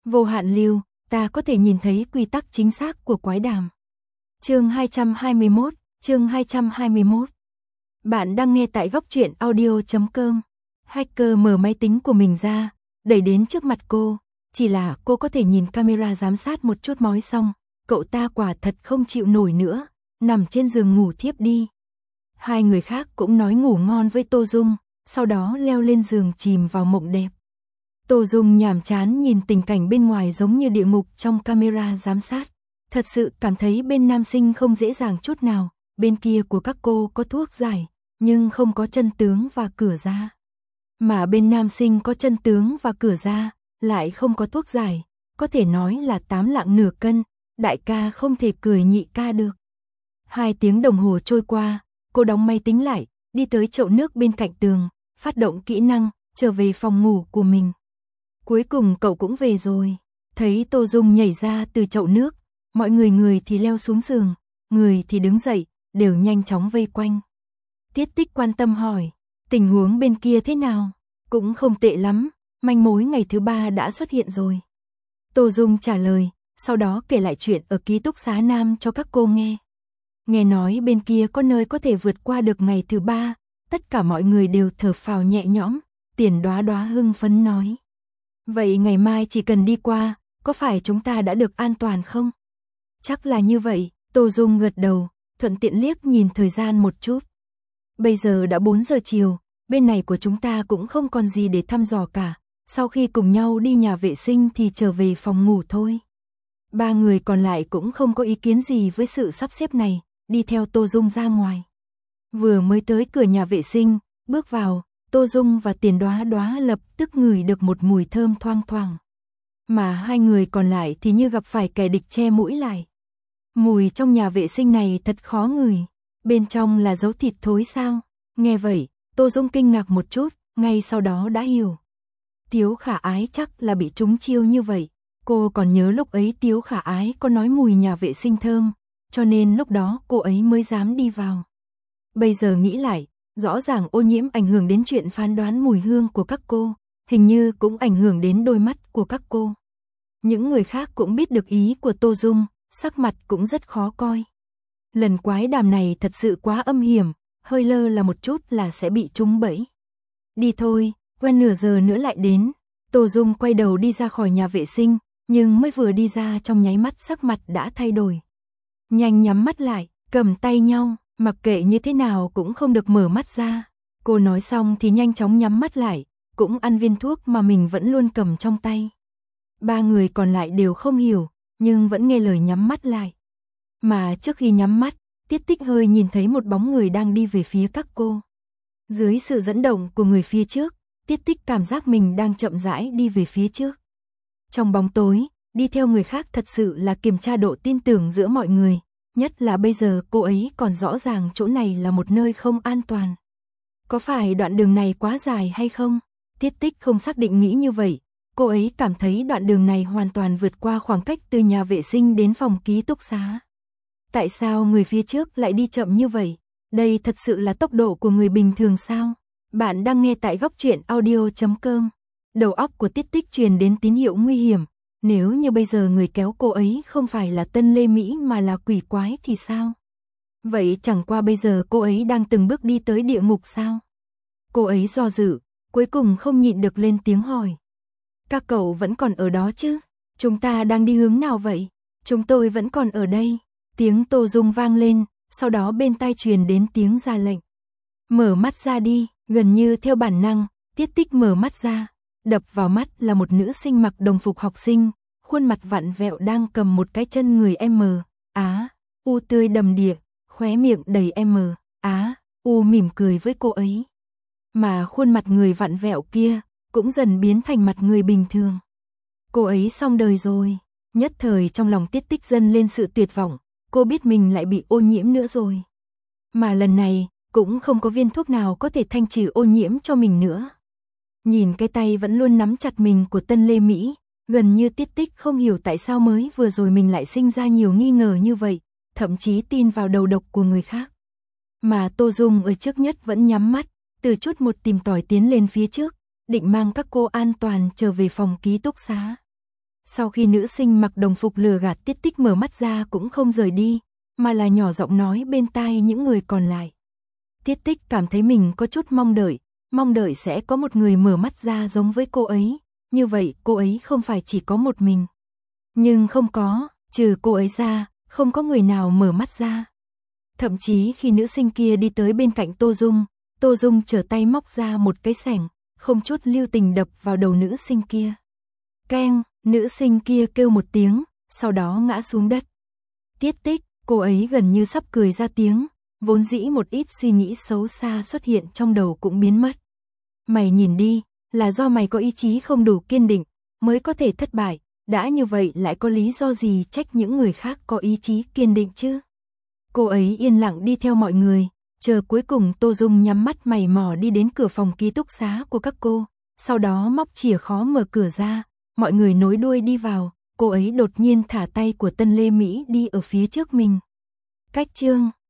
Vô hạn lưu, ta có thể nhìn thấy quy tắc chính xác của quái đàm. Chương 221. Bạn đang nghe tại góc truyện audio.com. Hacker mở máy tính của mình ra, đẩy đến trước mặt cô, chỉ là cô có thể nhìn camera giám sát một chút mói xong, cậu ta quả thật không chịu nổi nữa, nằm trên giường ngủ thiếp đi. Hai người khác cũng nói ngủ ngon với Tô Dung, sau đó leo lên giường chìm vào mộng đẹp. Tô Dung nhàm chán nhìn tình cảnh bên ngoài giống như địa ngục trong camera giám sát. Thật sự cảm thấy bên nam sinh không dễ dàng chút nào, bên kia của các cô có thuốc giải, nhưng không có chân tướng và cửa ra. Mà bên nam sinh có chân tướng và cửa ra, lại không có thuốc giải, có thể nói là 8 lạng nửa cân, đại ca không thể cười nhị ca được. 2 tiếng đồng hồ trôi qua, cô đóng máy tính lại, đi tới chậu nước bên cạnh tường, phát động kỹ năng, trở về phòng ngủ của mình. Cuối cùng cậu cũng về rồi, thấy Tô Dung nhảy ra từ chậu nước, mọi người thì leo xuống giường, người thì đứng dậy, đều nhanh chóng vây quanh. Tiết Tích quan tâm hỏi, tình huống bên kia thế nào? Cũng không tệ lắm, manh mối ngày thứ 3 đã xuất hiện rồi. Tô Dung trả lời, sau đó kể lại chuyện ở ký túc xá Nam cho các cô nghe. Nghe nói bên kia có nơi có thể vượt qua được ngày thứ 3, tất cả mọi người đều thở phào nhẹ nhõm, Tiền Đóa Đóa hưng phấn nói. Vậy ngày mai chỉ cần đi qua, có phải chúng ta đã được an toàn không? Chắc là như vậy, Tô Dung gật đầu, thuận tiện liếc nhìn thời gian một chút. Bây giờ đã 4 giờ chiều, bên này của chúng ta cũng không còn gì để thăm dò cả, sau khi cùng nhau đi nhà vệ sinh thì trở về phòng ngủ thôi. 3 người còn lại cũng không có ý kiến gì với sự sắp xếp này, đi theo Tô Dung ra ngoài. Vừa mới tới cửa nhà vệ sinh, bước vào, Tô Dung và Tiền Đóa Đóa lập tức ngửi được một mùi thơm thoang thoảng. Mà hai người còn lại thì như gặp phải kẻ địch che mũi lại. Mùi trong nhà vệ sinh này thật khó ngửi, bên trong là dấu thịt thối sao? Nghe vậy, Tô Dung kinh ngạc một chút, ngay sau đó đã hiểu. Tiếu Khả Ái chắc là bị trúng chiêu như vậy, cô còn nhớ lúc ấy Tiếu Khả Ái có nói mùi nhà vệ sinh thơm, cho nên lúc đó cô ấy mới dám đi vào. Bây giờ nghĩ lại, rõ ràng ô nhiễm ảnh hưởng đến chuyện phán đoán mùi hương của các cô, hình như cũng ảnh hưởng đến đôi mắt của các cô. Những người khác cũng biết được ý của Tô Dung, sắc mặt cũng rất khó coi. Lần quái đàm này thật sự quá âm hiểm, hơi lơ là một chút là sẽ bị trúng bẫy. Đi thôi, quen nửa giờ nữa lại đến. Tô Dung quay đầu đi ra khỏi nhà vệ sinh, nhưng mới vừa đi ra trong nháy mắt sắc mặt đã thay đổi. Nhanh nhắm mắt lại, cầm tay nhau, mặc kệ như thế nào cũng không được mở mắt ra. Cô nói xong thì nhanh chóng nhắm mắt lại, cũng ăn viên thuốc mà mình vẫn luôn cầm trong tay. 3 người còn lại đều không hiểu, nhưng vẫn nghe lời nhắm mắt lại. Mà trước khi nhắm mắt, Tiết Tích hơi nhìn thấy một bóng người đang đi về phía các cô. Dưới sự dẫn động của người phía trước, Tiết Tích cảm giác mình đang chậm rãi đi về phía trước. Trong bóng tối, đi theo người khác thật sự là kiểm tra độ tin tưởng giữa mọi người, nhất là bây giờ cô ấy còn rõ ràng chỗ này là một nơi không an toàn. Có phải đoạn đường này quá dài hay không? Tiết Tích không xác định nghĩ như vậy, cô ấy cảm thấy đoạn đường này hoàn toàn vượt qua khoảng cách từ nhà vệ sinh đến phòng ký túc xá. Tại sao người phía trước lại đi chậm như vậy? Đây thật sự là tốc độ của người bình thường sao? Bạn đang nghe tại góc truyện audio.com. Đầu óc của Tiết Tích truyền đến tín hiệu nguy hiểm. Nếu như bây giờ người kéo cô ấy không phải là Tân Lê Mỹ mà là quỷ quái thì sao? Vậy chẳng qua bây giờ cô ấy đang từng bước đi tới địa ngục sao? Cô ấy do dự, cuối cùng không nhịn được lên tiếng hỏi. Các cậu vẫn còn ở đó chứ? Chúng ta đang đi hướng nào vậy? Chúng tôi vẫn còn ở đây. Tiếng Tô Dung vang lên, sau đó bên tai truyền đến tiếng ra lệnh. Mở mắt ra đi, gần như theo bản năng, Tiết Tích mở mắt ra. Đập vào mắt là một nữ sinh mặc đồng phục học sinh, khuôn mặt vặn vẹo đang cầm một cái chân người U tươi đầm đìa, khóe miệng đầy U mỉm cười với cô ấy. Mà khuôn mặt người vặn vẹo kia cũng dần biến thành mặt người bình thường. Cô ấy xong đời rồi, nhất thời trong lòng Tiết Tích dâng lên sự tuyệt vọng, cô biết mình lại bị ô nhiễm nữa rồi. Mà lần này, cũng không có viên thuốc nào có thể thanh trừ ô nhiễm cho mình nữa. Nhìn cái tay vẫn luôn nắm chặt mình của Tân Lê Mỹ, gần như Tiết Tích không hiểu tại sao mới vừa rồi mình lại sinh ra nhiều nghi ngờ như vậy, thậm chí tin vào đầu độc của người khác. Mà Tô Dung ở trước nhất vẫn nhắm mắt, từ chút một tìm tòi tiến lên phía trước, định mang các cô an toàn trở về phòng ký túc xá. Sau khi nữ sinh mặc đồng phục lừa gạt Tiết Tích mở mắt ra cũng không rời đi, mà là nhỏ giọng nói bên tai những người còn lại. Tiết Tích cảm thấy mình có chút mong đợi sẽ có một người mở mắt ra giống với cô ấy, như vậy cô ấy không phải chỉ có một mình. Nhưng không có, trừ cô ấy ra, không có người nào mở mắt ra. Thậm chí khi nữ sinh kia đi tới bên cạnh Tô Dung trở tay móc ra một cái xẻng, không chút lưu tình đập vào đầu nữ sinh kia. Keng, nữ sinh kia kêu một tiếng, sau đó ngã xuống đất. Tiết Tích, cô ấy gần như sắp cười ra tiếng, vốn dĩ một ít suy nghĩ xấu xa xuất hiện trong đầu cũng biến mất. Mày nhìn đi, là do mày có ý chí không đủ kiên định, mới có thể thất bại, đã như vậy lại có lý do gì trách những người khác có ý chí kiên định chứ? Cô ấy yên lặng đi theo mọi người, chờ cuối cùng Tô Dung nhắm mắt mày mò đi đến cửa phòng ký túc xá của các cô, sau đó móc chìa khóa mở cửa ra, mọi người nối đuôi đi vào, cô ấy đột nhiên thả tay của Tân Lê Mỹ đi ở phía trước mình. Cách chương